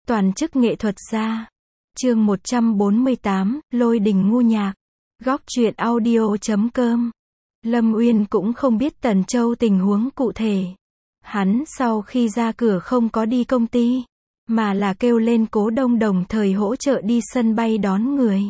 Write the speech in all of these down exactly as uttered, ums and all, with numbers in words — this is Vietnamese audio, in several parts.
Toàn chức nghệ thuật gia. Chương một trăm bốn mươi tám, Lôi đình ngu nhạc. Góc truyện audio chấm com. Lâm Uyên cũng không biết Tần Châu tình huống cụ thể. Hắn sau khi ra cửa không có đi công ty, mà là kêu lên Cố Đông đồng thời hỗ trợ đi sân bay đón người.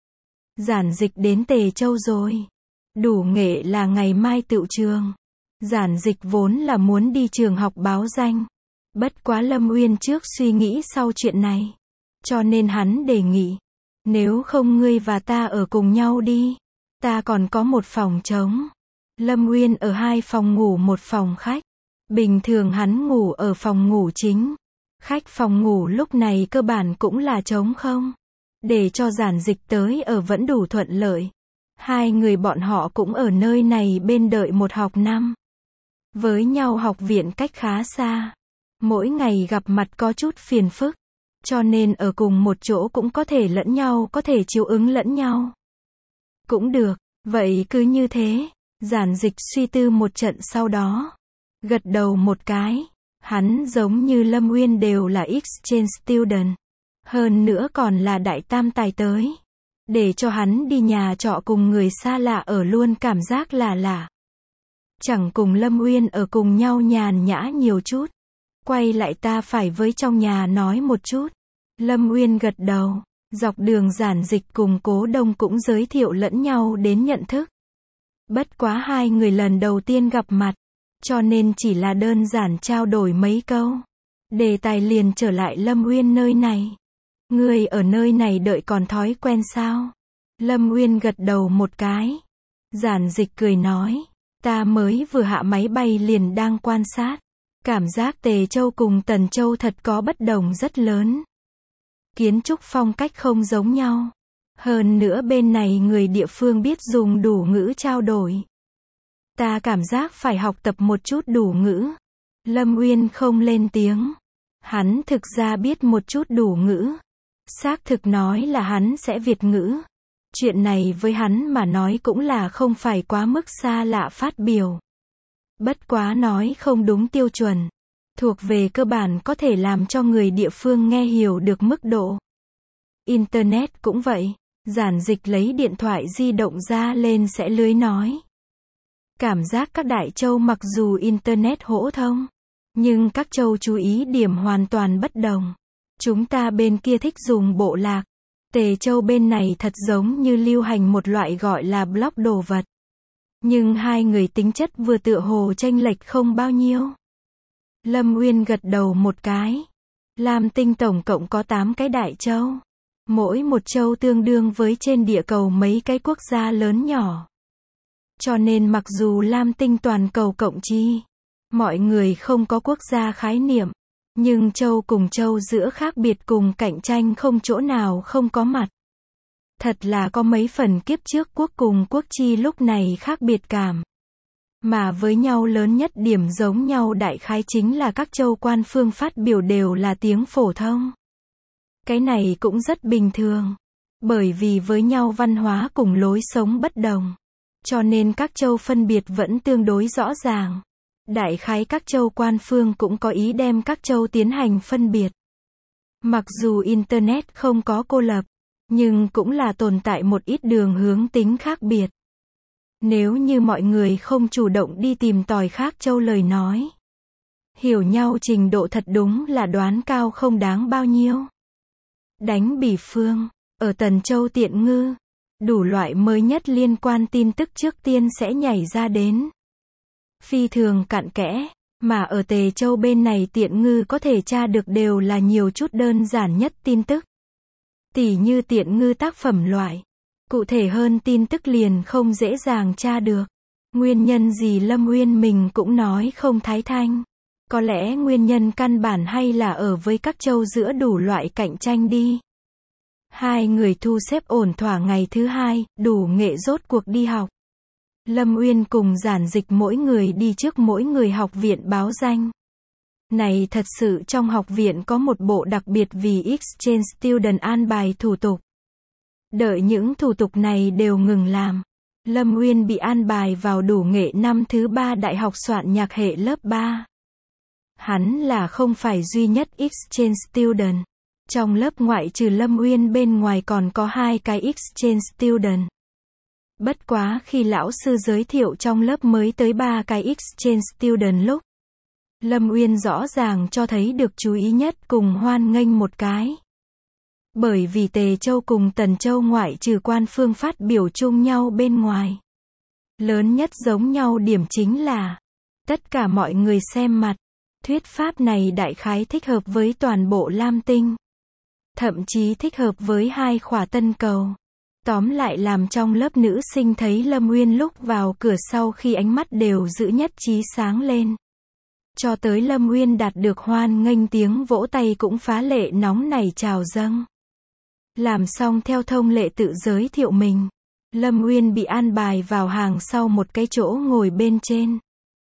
Giản Dịch đến Tề Châu rồi. Đủ nghệ là ngày mai tựu trường. Giản Dịch vốn là muốn đi trường học báo danh. Bất quá Lâm Uyên trước suy nghĩ sau chuyện này. Cho nên hắn đề nghị. Nếu không ngươi và ta ở cùng nhau đi. Ta còn có một phòng trống. Lâm Uyên ở hai phòng ngủ một phòng khách. Bình thường hắn ngủ ở phòng ngủ chính. Khách phòng ngủ lúc này cơ bản cũng là trống không. Để cho Giản Dịch tới ở vẫn đủ thuận lợi. Hai người bọn họ cũng ở nơi này bên đợi một học năm. Với nhau học viện cách khá xa. Mỗi ngày gặp mặt có chút phiền phức. Cho nên ở cùng một chỗ cũng có thể lẫn nhau, có thể chiếu ứng lẫn nhau. Cũng được, vậy cứ như thế. Giản Dịch suy tư một trận sau đó. Gật đầu một cái. Hắn giống như Lâm Uyên đều là exchange student. Hơn nữa còn là đại tam tài tới. Để cho hắn đi nhà trọ cùng người xa lạ ở luôn cảm giác là lạ. Chẳng cùng Lâm Uyên ở cùng nhau nhàn nhã nhiều chút. Quay lại ta phải với trong nhà nói một chút. Lâm Uyên gật đầu. Dọc đường Giản Dịch cùng Cố Đông cũng giới thiệu lẫn nhau đến nhận thức. Bất quá hai người lần đầu tiên gặp mặt. Cho nên chỉ là đơn giản trao đổi mấy câu. Đề tài liền trở lại Lâm Uyên nơi này. Ngươi ở nơi này đợi còn thói quen sao? Lâm Uyên gật đầu một cái. Giản Dịch cười nói. Ta mới vừa hạ máy bay liền đang quan sát. Cảm giác Tề Châu cùng Tần Châu thật có bất đồng rất lớn. Kiến trúc phong cách không giống nhau. Hơn nữa bên này người địa phương biết dùng đủ ngữ trao đổi. Ta cảm giác phải học tập một chút đủ ngữ. Lâm Uyên không lên tiếng. Hắn thực ra biết một chút đủ ngữ. Xác thực nói là hắn sẽ Việt ngữ. Chuyện này với hắn mà nói cũng là không phải quá mức xa lạ phát biểu. Bất quá nói không đúng tiêu chuẩn. Thuộc về cơ bản có thể làm cho người địa phương nghe hiểu được mức độ. Internet cũng vậy. Giản Dịch lấy điện thoại di động ra lên sẽ lưới nói. Cảm giác các đại châu mặc dù Internet hỗ thông. Nhưng các châu chú ý điểm hoàn toàn bất đồng. Chúng ta bên kia thích dùng bộ lạc. Tề Châu bên này thật giống như lưu hành một loại gọi là blog đồ vật. Nhưng hai người tính chất vừa tựa hồ chênh lệch không bao nhiêu. Lâm Uyên gật đầu một cái. Lam Tinh tổng cộng có tám cái đại châu. Mỗi một châu tương đương với trên địa cầu mấy cái quốc gia lớn nhỏ. Cho nên mặc dù Lam Tinh toàn cầu cộng chi, mọi người không có quốc gia khái niệm. Nhưng châu cùng châu giữa khác biệt cùng cạnh tranh không chỗ nào không có mặt. Thật là có mấy phần kiếp trước quốc cùng quốc chi lúc này khác biệt cảm. Mà với nhau lớn nhất điểm giống nhau đại khái chính là các châu quan phương phát biểu đều là tiếng phổ thông. Cái này cũng rất bình thường. Bởi vì với nhau văn hóa cùng lối sống bất đồng. Cho nên các châu phân biệt vẫn tương đối rõ ràng. Đại khái các châu quan phương cũng có ý đem các châu tiến hành phân biệt. Mặc dù Internet không có cô lập, nhưng cũng là tồn tại một ít đường hướng tính khác biệt. Nếu như mọi người không chủ động đi tìm tòi khác châu lời nói. Hiểu nhau trình độ thật đúng là đoán cao không đáng bao nhiêu. Đánh bỉ phương, ở Tần Châu Tiện Ngư, đủ loại mới nhất liên quan tin tức trước tiên sẽ nhảy ra đến. Phi thường cặn kẽ, mà ở Tề Châu bên này Tiện Ngư có thể tra được đều là nhiều chút đơn giản nhất tin tức. Tỉ như Tiện Ngư tác phẩm loại. Cụ thể hơn tin tức liền không dễ dàng tra được. Nguyên nhân gì Lâm Uyên mình cũng nói không thái thanh. Có lẽ nguyên nhân căn bản hay là ở với các châu giữa đủ loại cạnh tranh đi. Hai người thu xếp ổn thỏa ngày thứ hai, đủ nghệ rốt cuộc đi học. Lâm Uyên cùng Giản Dịch mỗi người đi trước mỗi người học viện báo danh. Này thật sự trong học viện có một bộ đặc biệt vì exchange student an bài thủ tục. Đợi những thủ tục này đều ngừng làm. Lâm Uyên bị an bài vào đủ nghệ năm thứ ba đại học soạn nhạc hệ lớp ba. Hắn là không phải duy nhất exchange student. Trong lớp ngoại trừ Lâm Uyên bên ngoài còn có hai cái exchange student. Bất quá khi lão sư giới thiệu trong lớp mới tới ba cái exchange student lúc, Lâm Uyên rõ ràng cho thấy được chú ý nhất cùng hoan nghênh một cái. Bởi vì Tề Châu cùng Tần Châu ngoại trừ quan phương phát biểu chung nhau bên ngoài. Lớn nhất giống nhau điểm chính là, tất cả mọi người xem mặt, thuyết pháp này đại khái thích hợp với toàn bộ Lam Tinh. Thậm chí thích hợp với hai khỏa tân cầu. Tóm lại làm trong lớp nữ sinh thấy Lâm Uyên lúc vào cửa sau khi ánh mắt đều giữ nhất trí sáng lên. Cho tới Lâm Uyên đạt được hoan nghênh tiếng vỗ tay cũng phá lệ nóng nảy trào dâng. Làm xong theo thông lệ tự giới thiệu mình, Lâm Uyên bị an bài vào hàng sau một cái chỗ ngồi bên trên.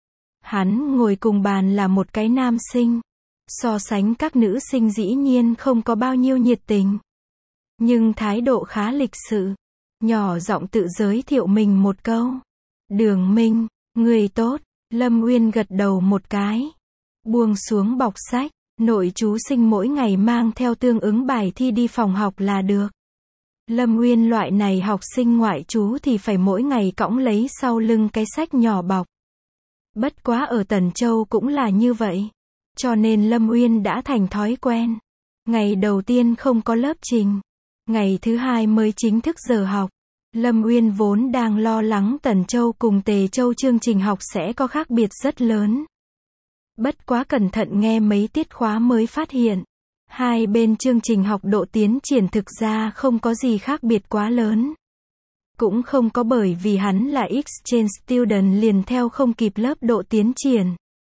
Hắn ngồi cùng bàn là một cái nam sinh. So sánh các nữ sinh dĩ nhiên không có bao nhiêu nhiệt tình. Nhưng thái độ khá lịch sự. Nhỏ giọng tự giới thiệu mình một câu. Đường Minh, người tốt. Lâm Uyên gật đầu một cái. Buông xuống bọc sách. Nội chú sinh mỗi ngày mang theo tương ứng bài thi đi phòng học là được. Lâm Uyên loại này học sinh ngoại trú thì phải mỗi ngày cõng lấy sau lưng cái sách nhỏ bọc. Bất quá ở Tần Châu cũng là như vậy. Cho nên Lâm Uyên đã thành thói quen. Ngày đầu tiên không có lớp trình. Ngày thứ hai mới chính thức giờ học. Lâm Uyên vốn đang lo lắng Tần Châu cùng Tề Châu chương trình học sẽ có khác biệt rất lớn. Bất quá cẩn thận nghe mấy tiết khóa mới phát hiện. Hai bên chương trình học độ tiến triển thực ra không có gì khác biệt quá lớn. Cũng không có bởi vì hắn là exchange student liền theo không kịp lớp độ tiến triển.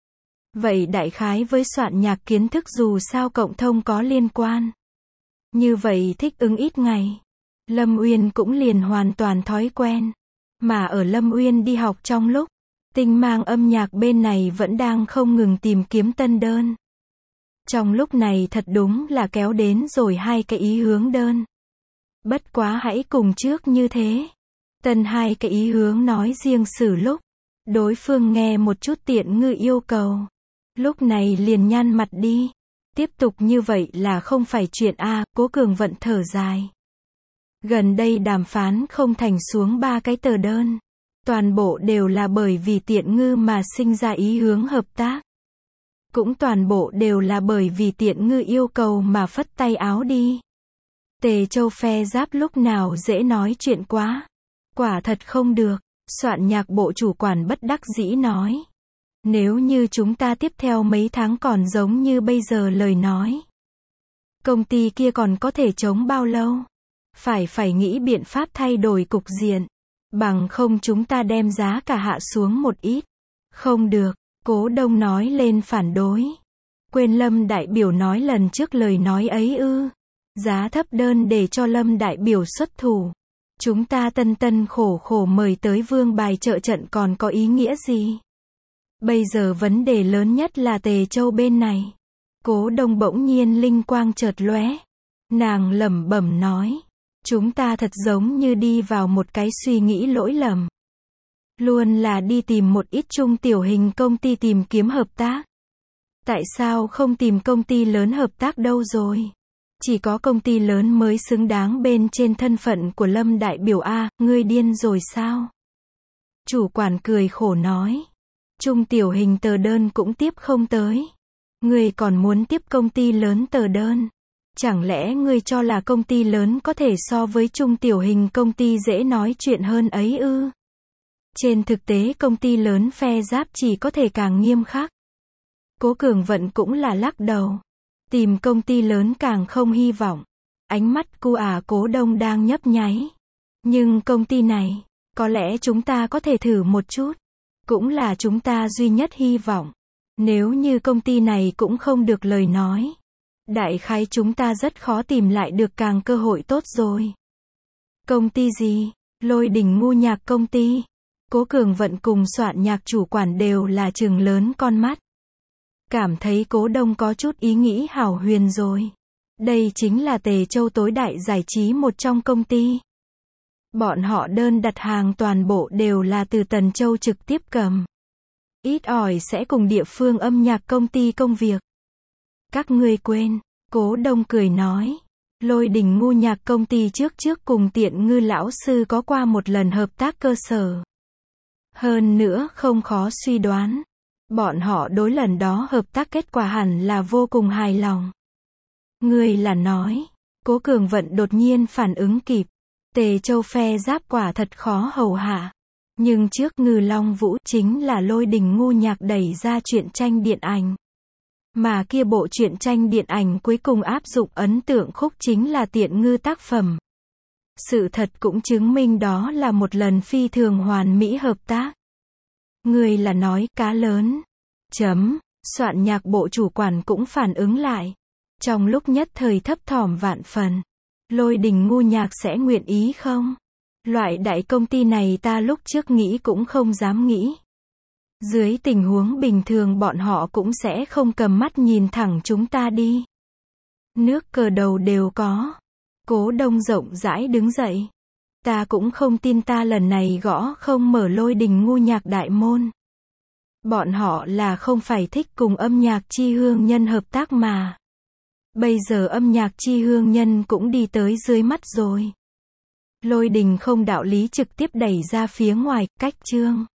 Vậy đại khái với soạn nhạc kiến thức dù sao cộng thông có liên quan. Như vậy thích ứng ít ngày. Lâm Uyên cũng liền hoàn toàn thói quen. Mà ở Lâm Uyên đi học trong lúc, tinh mang âm nhạc bên này vẫn đang không ngừng tìm kiếm tân đơn. Trong lúc này thật đúng là kéo đến rồi hai cái ý hướng đơn. Bất quá hãy cùng trước như thế. Tân hai cái ý hướng nói riêng xử lúc. Đối phương nghe một chút tiện ngư yêu cầu. Lúc này liền nhăn mặt đi. Tiếp tục như vậy là không phải chuyện a, Cố Cường Vận thở dài. Gần đây đàm phán không thành xuống ba cái tờ đơn. Toàn bộ đều là bởi vì tiện ngư mà sinh ra ý hướng hợp tác. Cũng toàn bộ đều là bởi vì tiện ngư yêu cầu mà phất tay áo đi. Tề Châu phe giáp lúc nào dễ nói chuyện quá. Quả thật không được, soạn nhạc bộ chủ quản bất đắc dĩ nói. Nếu như chúng ta tiếp theo mấy tháng còn giống như bây giờ lời nói. Công ty kia còn có thể chống bao lâu? Phải phải nghĩ biện pháp thay đổi cục diện. Bằng không chúng ta đem giá cả hạ xuống một ít. Không được, Cố Đông nói lên phản đối. Quên Lâm đại biểu nói lần trước lời nói ấy ư. Giá thấp đơn để cho Lâm đại biểu xuất thủ. Chúng ta tân tân khổ khổ mời tới vương bài trợ trận còn có ý nghĩa gì? Bây giờ vấn đề lớn nhất là Tề Châu bên này. Cố Đông bỗng nhiên linh quang chợt lóe. Nàng lẩm bẩm nói. Chúng ta thật giống như đi vào một cái suy nghĩ lỗi lầm. Luôn là đi tìm một ít trung tiểu hình công ty tìm kiếm hợp tác. Tại sao không tìm công ty lớn hợp tác đâu rồi? Chỉ có công ty lớn mới xứng đáng bên trên thân phận của Lâm đại biểu a, ngươi điên rồi sao? Chủ quản cười khổ nói. Trung tiểu hình tờ đơn cũng tiếp không tới. Ngươi còn muốn tiếp công ty lớn tờ đơn. Chẳng lẽ ngươi cho là công ty lớn có thể so với trung tiểu hình công ty dễ nói chuyện hơn ấy ư? Trên thực tế công ty lớn phe giáp chỉ có thể càng nghiêm khắc. Cố Cường Vận cũng là lắc đầu. Tìm công ty lớn càng không hy vọng. Ánh mắt cu ả Cố Đông đang nhấp nháy. Nhưng công ty này, có lẽ chúng ta có thể thử một chút. Cũng là chúng ta duy nhất hy vọng. Nếu như công ty này cũng không được lời nói. Đại khái chúng ta rất khó tìm lại được càng cơ hội tốt rồi. Công ty gì? Lôi Đình ngu nhạc công ty. Cố Cường Vận cùng soạn nhạc chủ quản đều là trừng lớn con mắt. Cảm thấy Cố Đông có chút ý nghĩ hảo huyền rồi. Đây chính là Tề Châu tối đại giải trí một trong công ty. Bọn họ đơn đặt hàng toàn bộ đều là từ Tần Châu trực tiếp cầm. Ít ỏi sẽ cùng địa phương âm nhạc công ty công việc. Các ngươi quên, Cố Đông cười nói. Lôi Đình ngu nhạc công ty trước trước cùng Tiện Ngư lão sư có qua một lần hợp tác cơ sở. Hơn nữa không khó suy đoán. Bọn họ đối lần đó hợp tác kết quả hẳn là vô cùng hài lòng. Người là nói. Cố Cường Vận đột nhiên phản ứng kịp. Tề Châu phe giáp quả thật khó hầu hạ. Nhưng trước Ngư Long Vũ chính là Lôi Đình ngu nhạc đẩy ra truyện tranh điện ảnh. Mà kia bộ truyện tranh điện ảnh cuối cùng áp dụng ấn tượng khúc chính là Tiện Ngư tác phẩm. Sự thật cũng chứng minh đó là một lần phi thường hoàn mỹ hợp tác. Người là nói cá lớn. Chấm, soạn nhạc bộ chủ quản cũng phản ứng lại. Trong lúc nhất thời thấp thỏm vạn phần. Lôi Đình ngu nhạc sẽ nguyện ý không? Loại đại công ty này ta lúc trước nghĩ cũng không dám nghĩ. Dưới tình huống bình thường bọn họ cũng sẽ không cầm mắt nhìn thẳng chúng ta đi. Nước cờ đầu đều có. Cố Đông rộng rãi đứng dậy. Ta cũng không tin ta lần này gõ không mở Lôi Đình ngu nhạc đại môn. Bọn họ là không phải thích cùng âm nhạc chi hương nhân hợp tác mà. Bây giờ âm nhạc chi hương nhân cũng đi tới dưới mắt rồi. Lôi Đình không đạo lý trực tiếp đẩy ra phía ngoài, cách chương.